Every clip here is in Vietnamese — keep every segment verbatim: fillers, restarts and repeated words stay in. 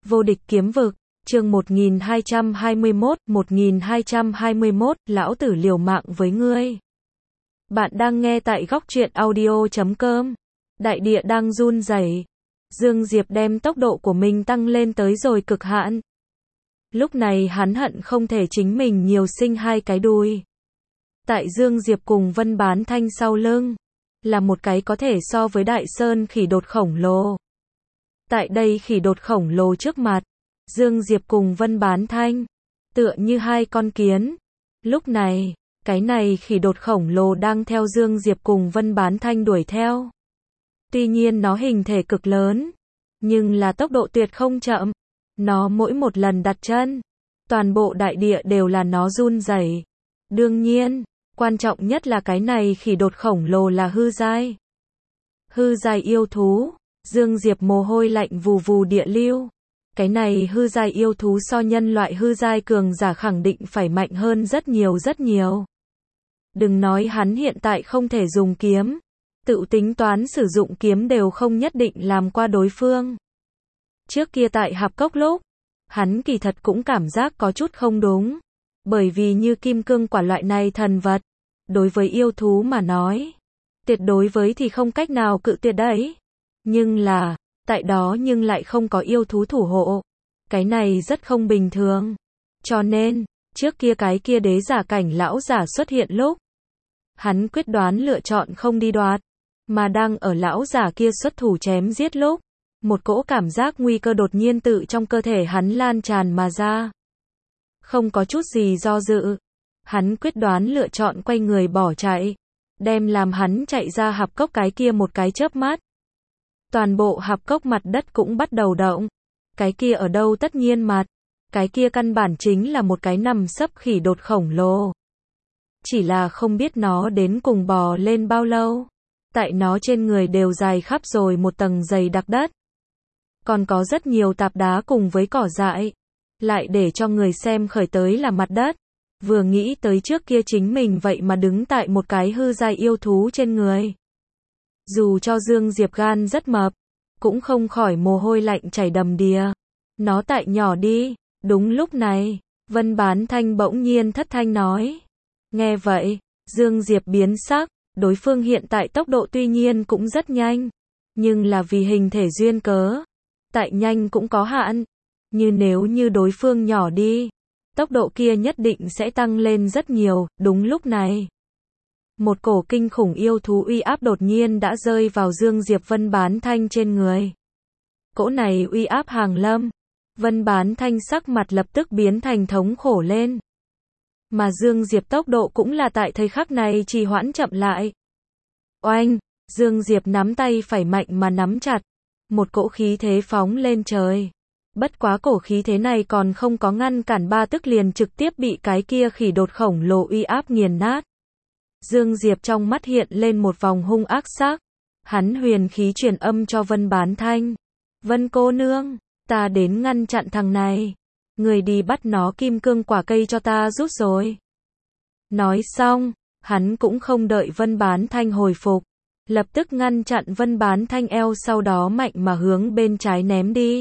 Vô địch kiếm vực, chương một nghìn hai trăm hai mươi mốt, một nghìn hai trăm hai mươi mốt, lão tử liều mạng với ngươi. Bạn đang nghe tại góc truyện audio chấm com. Đại địa đang run rẩy. Dương Diệp đem tốc độ của mình tăng lên tới rồi cực hạn. Lúc này hắn hận không thể chính mình nhiều sinh hai cái đuôi. Tại Dương Diệp cùng Vân Bán Thanh sau lưng, là một cái có thể so với Đại Sơn khỉ đột khổng lồ. Tại đây khỉ đột khổng lồ trước mặt, Dương Diệp cùng Vân Bán Thanh, tựa như hai con kiến. Lúc này, cái này khỉ đột khổng lồ đang theo Dương Diệp cùng Vân Bán Thanh đuổi theo. Tuy nhiên nó hình thể cực lớn, nhưng là tốc độ tuyệt không chậm. Nó mỗi một lần đặt chân, toàn bộ đại địa đều là nó run rẩy. Đương nhiên, quan trọng nhất là cái này khỉ đột khổng lồ là hư giai. Hư giai yêu thú, Dương Diệp mồ hôi lạnh vù vù địa lưu. Cái này hư giai yêu thú so nhân loại hư giai cường giả khẳng định phải mạnh hơn rất nhiều rất nhiều. Đừng nói hắn hiện tại không thể dùng kiếm, tự tính toán sử dụng kiếm đều không nhất định làm qua đối phương. Trước kia tại Hạp Cốc lúc, hắn kỳ thật cũng cảm giác có chút không đúng. Bởi vì như kim cương quả loại này thần vật, đối với yêu thú mà nói, tuyệt đối với thì không cách nào cự tuyệt đấy. Nhưng là, tại đó nhưng lại không có yêu thú thủ hộ. Cái này rất không bình thường. Cho nên, trước kia cái kia đế giả cảnh lão giả xuất hiện lúc, hắn quyết đoán lựa chọn không đi đoạt, mà đang ở lão giả kia xuất thủ chém giết lúc, một cỗ cảm giác nguy cơ đột nhiên tự trong cơ thể hắn lan tràn mà ra. Không có chút gì do dự, hắn quyết đoán lựa chọn quay người bỏ chạy, đem làm hắn chạy ra hạp cốc cái kia một cái chớp mắt. Toàn bộ hạp cốc mặt đất cũng bắt đầu động. Cái kia ở đâu tất nhiên mặt, cái kia căn bản chính là một cái nằm sấp khỉ đột khổng lồ. Chỉ là không biết nó đến cùng bò lên bao lâu. Tại nó trên người đều dài khắp rồi một tầng dày đặc đất. Còn có rất nhiều tạp đá cùng với cỏ dại. Lại để cho người xem khởi tới là mặt đất. Vừa nghĩ tới trước kia chính mình vậy mà đứng tại một cái hư giai yêu thú trên người. Dù cho Dương Diệp gan rất mập, cũng không khỏi mồ hôi lạnh chảy đầm đìa. Nó tại nhỏ đi. Đúng lúc này, Vân Bán Thanh bỗng nhiên thất thanh nói. Nghe vậy, Dương Diệp biến sắc. Đối phương hiện tại tốc độ tuy nhiên cũng rất nhanh, nhưng là vì hình thể duyên cớ, tại nhanh cũng có hạn. Như nếu như đối phương nhỏ đi, tốc độ kia nhất định sẽ tăng lên rất nhiều. Đúng lúc này, một cổ kinh khủng yêu thú uy áp đột nhiên đã rơi vào Dương Diệp Vân Bán Thanh trên người. Cỗ này uy áp hàng lâm, Vân Bán Thanh sắc mặt lập tức biến thành thống khổ lên. Mà Dương Diệp tốc độ cũng là tại thời khắc này trì hoãn chậm lại. Oanh, Dương Diệp nắm tay phải mạnh mà nắm chặt, một cỗ khí thế phóng lên trời. Bất quá cổ khí thế này còn không có ngăn cản ba tức liền trực tiếp bị cái kia khỉ đột khổng lồ uy áp nghiền nát. Dương Diệp trong mắt hiện lên một vòng hung ác sắc. Hắn huyền khí truyền âm cho Vân Bán Thanh. Vân cô nương, ta đến ngăn chặn thằng này. Người đi bắt nó kim cương quả cây cho ta rút rồi. Nói xong, hắn cũng không đợi Vân Bán Thanh hồi phục. Lập tức ngăn chặn Vân Bán Thanh eo sau đó mạnh mà hướng bên trái ném đi.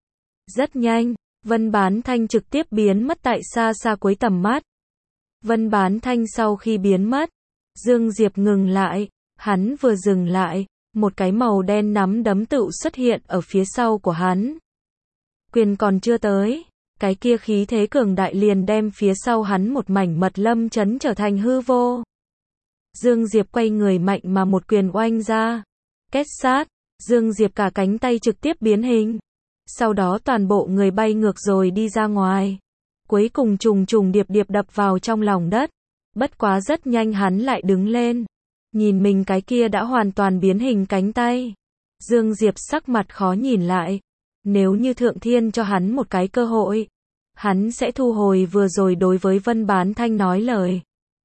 Rất nhanh, Vân Bán Thanh trực tiếp biến mất tại xa xa cuối tầm mắt. Vân Bán Thanh sau khi biến mất, Dương Diệp ngừng lại, hắn vừa dừng lại, một cái màu đen nắm đấm tựu xuất hiện ở phía sau của hắn. Quyền còn chưa tới, cái kia khí thế cường đại liền đem phía sau hắn một mảnh mật lâm chấn trở thành hư vô. Dương Diệp quay người mạnh mà một quyền oanh ra. Kết sát, Dương Diệp cả cánh tay trực tiếp biến hình. Sau đó toàn bộ người bay ngược rồi đi ra ngoài. Cuối cùng trùng trùng điệp điệp đập vào trong lòng đất. Bất quá rất nhanh hắn lại đứng lên. Nhìn mình cái kia đã hoàn toàn biến hình cánh tay. Dương Diệp sắc mặt khó nhìn lại. Nếu như Thượng Thiên cho hắn một cái cơ hội, hắn sẽ thu hồi vừa rồi đối với Vân Bán Thanh nói lời.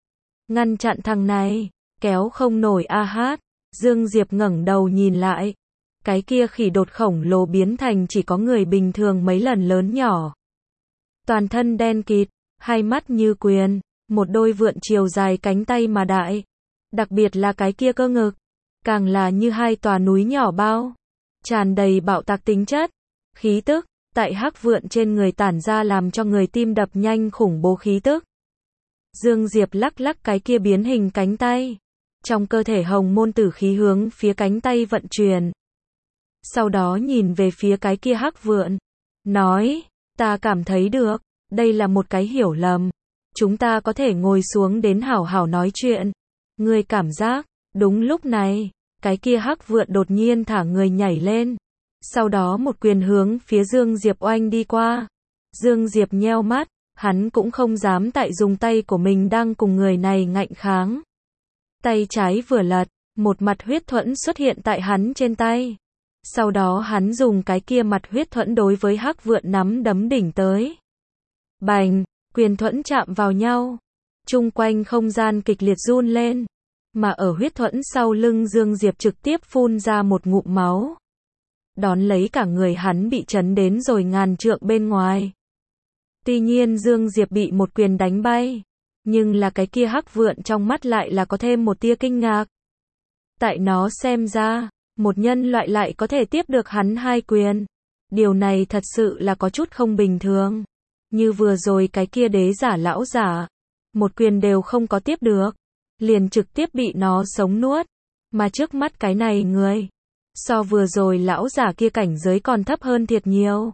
Ngăn chặn thằng này, kéo không nổi a hát. Dương Diệp ngẩng đầu nhìn lại. Cái kia khỉ đột khổng lồ biến thành chỉ có người bình thường mấy lần lớn nhỏ. Toàn thân đen kịt, hai mắt như quyền, một đôi vượn chiều dài cánh tay mà đại. Đặc biệt là cái kia cơ ngực, càng là như hai tòa núi nhỏ bao. Tràn đầy bạo tạc tính chất, khí tức, tại hắc vượn trên người tản ra làm cho người tim đập nhanh khủng bố khí tức. Dương Diệp lắc lắc cái kia biến hình cánh tay. Trong cơ thể hồng môn tử khí hướng phía cánh tay vận chuyển. Sau đó nhìn về phía cái kia hắc vượn. Nói, ta cảm thấy được, đây là một cái hiểu lầm. Chúng ta có thể ngồi xuống đến hảo hảo nói chuyện. Ngươi cảm giác, đúng lúc này, cái kia hắc vượn đột nhiên thả người nhảy lên. Sau đó một quyền hướng phía Dương Diệp oanh đi qua. Dương Diệp nheo mắt, hắn cũng không dám tại dùng tay của mình đang cùng người này ngạnh kháng. Tay trái vừa lật, một mặt huyết thuẫn xuất hiện tại hắn trên tay. Sau đó hắn dùng cái kia mặt huyết thuẫn đối với hắc vượn nắm đấm đỉnh tới. Bành, quyền thuẫn chạm vào nhau. Chung quanh không gian kịch liệt run lên. Mà ở huyết thuẫn sau lưng Dương Diệp trực tiếp phun ra một ngụm máu. Đón lấy cả người hắn bị chấn đến rồi ngàn trượng bên ngoài. Tuy nhiên Dương Diệp bị một quyền đánh bay. Nhưng là cái kia hắc vượn trong mắt lại là có thêm một tia kinh ngạc. Tại nó xem ra, một nhân loại lại có thể tiếp được hắn hai quyền. Điều này thật sự là có chút không bình thường. Như vừa rồi cái kia đế giả lão giả. Một quyền đều không có tiếp được. Liền trực tiếp bị nó sống nuốt. Mà trước mắt cái này người. So vừa rồi lão giả kia cảnh giới còn thấp hơn thiệt nhiều.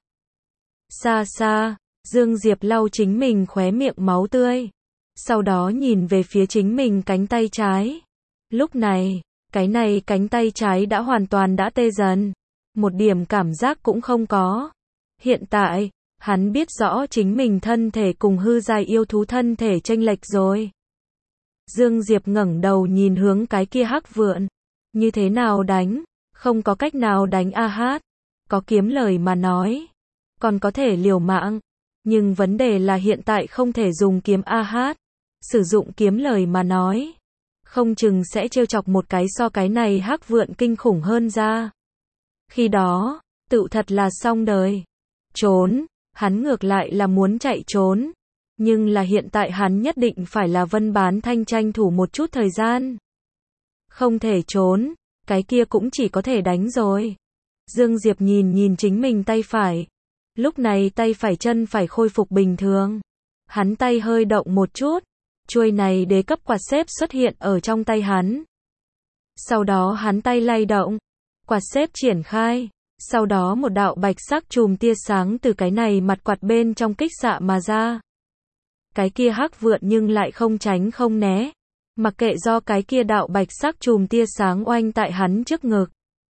Xa xa, Dương Diệp lau chính mình khóe miệng máu tươi. Sau đó nhìn về phía chính mình cánh tay trái. Lúc này, cái này cánh tay trái đã hoàn toàn đã tê dần. Một điểm cảm giác cũng không có. Hiện tại, hắn biết rõ chính mình thân thể cùng hư giai yêu thú thân thể chênh lệch rồi. Dương Diệp ngẩng đầu nhìn hướng cái kia hắc vượn. Như thế nào đánh? Không có cách nào đánh a hát. Có kiếm lời mà nói. Còn có thể liều mạng. Nhưng vấn đề là hiện tại không thể dùng kiếm a hát. Sử dụng kiếm lời mà nói. Không chừng sẽ trêu chọc một cái so cái này hắc vượn kinh khủng hơn ra. Khi đó, tự thật là xong đời. Trốn, hắn ngược lại là muốn chạy trốn. Nhưng là hiện tại hắn nhất định phải là Vân Bán Thanh tranh thủ một chút thời gian. Không thể trốn, cái kia cũng chỉ có thể đánh rồi. Dương Diệp nhìn nhìn chính mình tay phải. Lúc này tay phải chân phải khôi phục bình thường. Hắn tay hơi động một chút. Chuôi này đế cấp quạt xếp xuất hiện ở trong tay hắn. Sau đó hắn tay lay động. Quạt xếp triển khai. Sau đó một đạo bạch sắc chùm tia sáng từ cái này mặt quạt bên trong kích xạ mà ra. Cái kia hắc vượn nhưng lại không tránh không né. Mặc kệ do cái kia đạo bạch sắc chùm tia sáng oanh tại hắn trước ngực.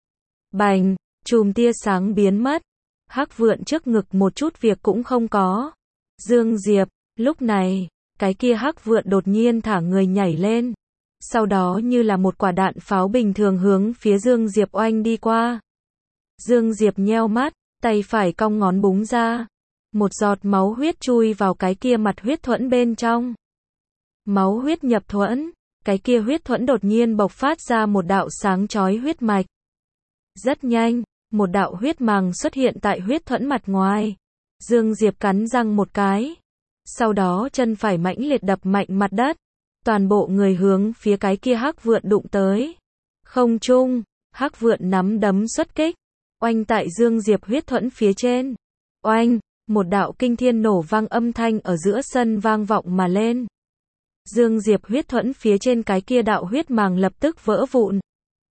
Bành, chùm tia sáng biến mất. Hắc vượn trước ngực một chút việc cũng không có. Dương Diệp, lúc này, cái kia hắc vượn đột nhiên thả người nhảy lên. Sau đó như là một quả đạn pháo bình thường hướng phía Dương Diệp oanh đi qua. Dương Diệp nheo mắt, tay phải cong ngón búng ra. Một giọt máu huyết chui vào cái kia mặt huyết thuẫn bên trong. Máu huyết nhập thuẫn, cái kia huyết thuẫn đột nhiên bộc phát ra một đạo sáng chói huyết mạch. Rất nhanh, một đạo huyết màng xuất hiện tại huyết thuẫn mặt ngoài. Dương Diệp cắn răng một cái. Sau đó chân phải mãnh liệt đập mạnh mặt đất. Toàn bộ người hướng phía cái kia hắc vượn đụng tới. Không trung, hắc vượn nắm đấm xuất kích. Oanh tại Dương Diệp huyết thuẫn phía trên. Oanh, một đạo kinh thiên nổ vang âm thanh ở giữa sân vang vọng mà lên. Dương Diệp huyết thuẫn phía trên cái kia đạo huyết màng lập tức vỡ vụn.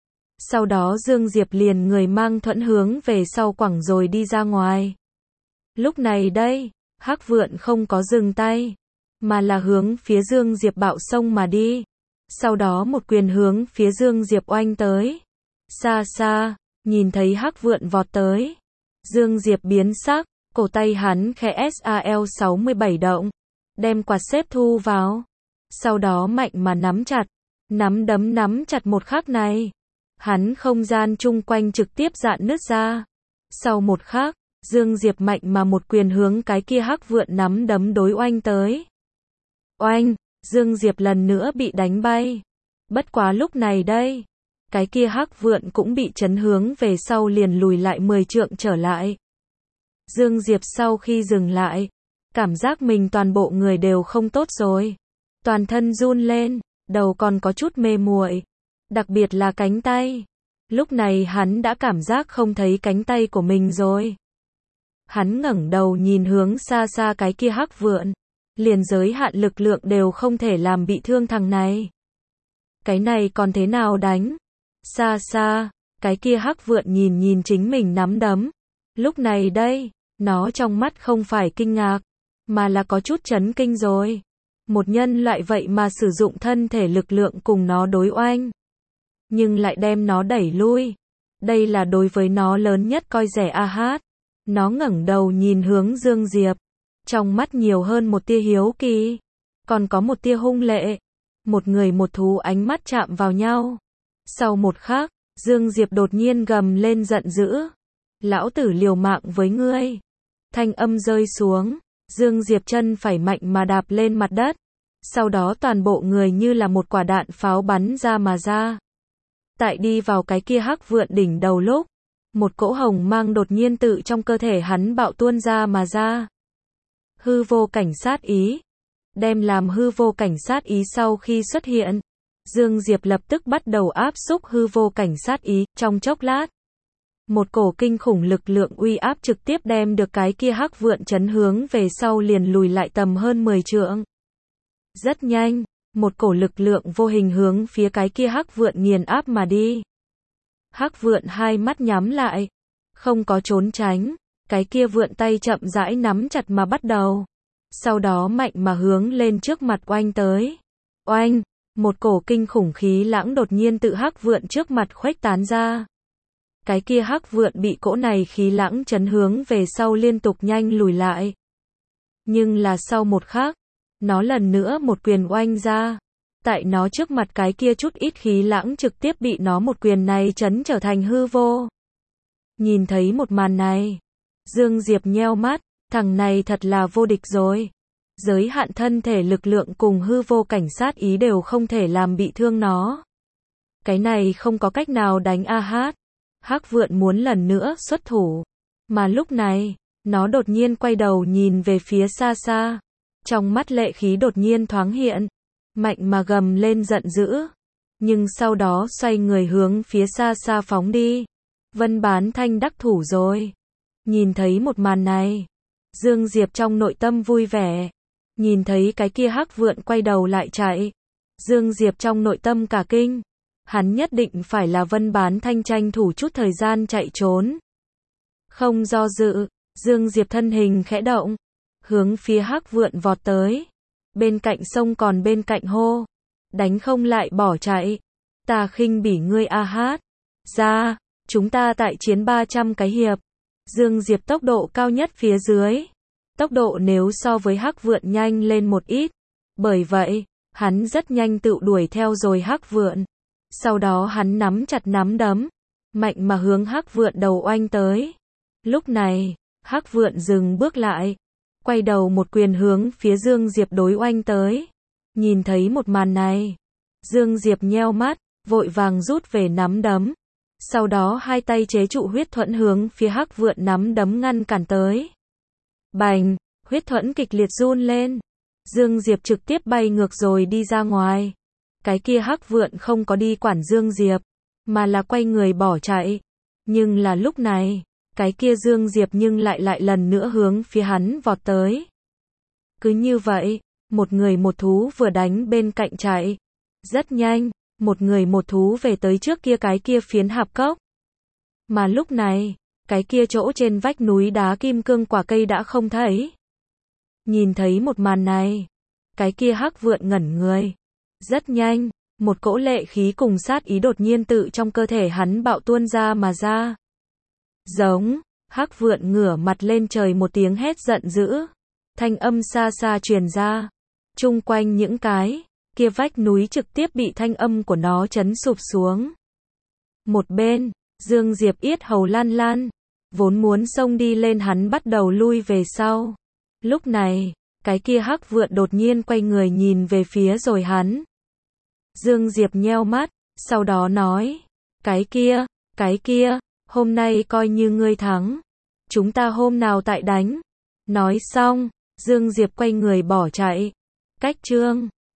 Sau đó Dương Diệp liền người mang thuẫn hướng về sau quẳng rồi đi ra ngoài. Lúc này đây, hắc vượn không có dừng tay, mà là hướng phía Dương Diệp bạo xông mà đi. Sau đó một quyền hướng phía Dương Diệp oanh tới. Xa xa, nhìn thấy hắc vượn vọt tới. Dương Diệp biến sắc, cổ tay hắn khẽ S A L sáu mươi bảy động, đem quạt xếp thu vào. Sau đó mạnh mà nắm chặt, nắm đấm nắm chặt một khắc này. Hắn không gian chung quanh trực tiếp dạn nứt ra. Sau một khắc, Dương Diệp mạnh mà một quyền hướng cái kia hắc vượn nắm đấm đối oanh tới. Oanh, Dương Diệp lần nữa bị đánh bay. Bất quá lúc này đây, cái kia hắc vượn cũng bị chấn hướng về sau liền lùi lại mười trượng trở lại. Dương Diệp sau khi dừng lại, cảm giác mình toàn bộ người đều không tốt rồi. Toàn thân run lên, đầu còn có chút mê muội, đặc biệt là cánh tay. Lúc này hắn đã cảm giác không thấy cánh tay của mình rồi. Hắn ngẩng đầu nhìn hướng xa xa cái kia hắc vượn. Liền giới hạn lực lượng đều không thể làm bị thương thằng này. Cái này còn thế nào đánh? Xa xa, cái kia hắc vượn nhìn nhìn chính mình nắm đấm. Lúc này đây, nó trong mắt không phải kinh ngạc, mà là có chút chấn kinh rồi. Một nhân loại vậy mà sử dụng thân thể lực lượng cùng nó đối oanh. Nhưng lại đem nó đẩy lui. Đây là đối với nó lớn nhất coi rẻ a hát. Nó ngẩng đầu nhìn hướng Dương Diệp. Trong mắt nhiều hơn một tia hiếu kỳ. Còn có một tia hung lệ. Một người một thú ánh mắt chạm vào nhau. Sau một khắc, Dương Diệp đột nhiên gầm lên giận dữ. Lão tử liều mạng với ngươi. Thanh âm rơi xuống. Dương Diệp chân phải mạnh mà đạp lên mặt đất. Sau đó toàn bộ người như là một quả đạn pháo bắn ra mà ra. Tại đi vào cái kia hắc vượn đỉnh đầu lúc, một cỗ hồng mang đột nhiên tự trong cơ thể hắn bạo tuôn ra mà ra. Hư vô cảnh sát ý. Đem làm hư vô cảnh sát ý sau khi xuất hiện, Dương Diệp lập tức bắt đầu áp xúc hư vô cảnh sát ý, trong chốc lát. Một cổ kinh khủng lực lượng uy áp trực tiếp đem được cái kia hắc vượn chấn hướng về sau liền lùi lại tầm hơn mười trượng. Rất nhanh, một cổ lực lượng vô hình hướng phía cái kia hắc vượn nghiền áp mà đi. Hắc vượn hai mắt nhắm lại, không có trốn tránh, cái kia vượn tay chậm rãi nắm chặt mà bắt đầu. Sau đó mạnh mà hướng lên trước mặt oanh tới. Oanh, một cổ kinh khủng khí lãng đột nhiên tự hắc vượn trước mặt khuếch tán ra. Cái kia hắc vượn bị cỗ này khí lãng chấn hướng về sau liên tục nhanh lùi lại. Nhưng là sau một khắc, nó lần nữa một quyền oanh ra. Tại nó trước mặt cái kia chút ít khí lãng trực tiếp bị nó một quyền này chấn trở thành hư vô. Nhìn thấy một màn này, Dương Diệp nheo mắt, thằng này thật là vô địch rồi. Giới hạn thân thể lực lượng cùng hư vô cảnh sát ý đều không thể làm bị thương nó. Cái này không có cách nào đánh a hát. Hắc vượn muốn lần nữa xuất thủ. Mà lúc này, nó đột nhiên quay đầu nhìn về phía xa xa. Trong mắt lệ khí đột nhiên thoáng hiện. Mạnh mà gầm lên giận dữ. Nhưng sau đó xoay người hướng phía xa xa phóng đi. Vân Bán Thanh đắc thủ rồi. Nhìn thấy một màn này, Dương Diệp trong nội tâm vui vẻ. Nhìn thấy cái kia hắc vượn quay đầu lại chạy, Dương Diệp trong nội tâm cả kinh. Hắn nhất định phải là Vân Bán Thanh tranh thủ chút thời gian chạy trốn. Không do dự, Dương Diệp thân hình khẽ động, hướng phía hắc vượn vọt tới. Bên cạnh sông còn bên cạnh hô, đánh không lại bỏ chạy. Ta khinh bỉ ngươi a hát. Ra, chúng ta tại chiến ba trăm cái hiệp. Dương Diệp tốc độ cao nhất phía dưới. Tốc độ nếu so với hắc vượn nhanh lên một ít. Bởi vậy, hắn rất nhanh tự đuổi theo rồi hắc vượn. Sau đó hắn nắm chặt nắm đấm, mạnh mà hướng hắc vượn đầu oanh tới. Lúc này, hắc vượn dừng bước lại, quay đầu một quyền hướng phía Dương Diệp đối oanh tới. Nhìn thấy một màn này, Dương Diệp nheo mắt, vội vàng rút về nắm đấm. Sau đó hai tay chế trụ huyết thuẫn hướng phía hắc vượn nắm đấm ngăn cản tới. Bành, huyết thuẫn kịch liệt run lên. Dương Diệp trực tiếp bay ngược rồi đi ra ngoài. Cái kia hắc vượn không có đi quản Dương Diệp, mà là quay người bỏ chạy. Nhưng là lúc này, cái kia Dương Diệp nhưng lại lại lần nữa hướng phía hắn vọt tới. Cứ như vậy, một người một thú vừa đánh bên cạnh chạy. Rất nhanh, một người một thú về tới trước kia cái kia phiến hạp cốc. Mà lúc này, cái kia chỗ trên vách núi đá kim cương quả cây đã không thấy. Nhìn thấy một màn này, cái kia hắc vượn ngẩn người. Rất nhanh, một cỗ lệ khí cùng sát ý đột nhiên tự trong cơ thể hắn bạo tuôn ra mà ra. Giống, hắc vượn ngửa mặt lên trời một tiếng hét giận dữ. Thanh âm xa xa truyền ra. Chung quanh những cái kia vách núi trực tiếp bị thanh âm của nó chấn sụp xuống. Một bên, Dương Diệp yết hầu lan lan, vốn muốn xông đi lên hắn bắt đầu lui về sau. Lúc này, cái kia hắc vượn đột nhiên quay người nhìn về phía rồi hắn. Dương Diệp nheo mắt, sau đó nói, cái kia, cái kia, hôm nay coi như ngươi thắng. Chúng ta hôm nào tại đánh. Nói xong, Dương Diệp quay người bỏ chạy. Cách chương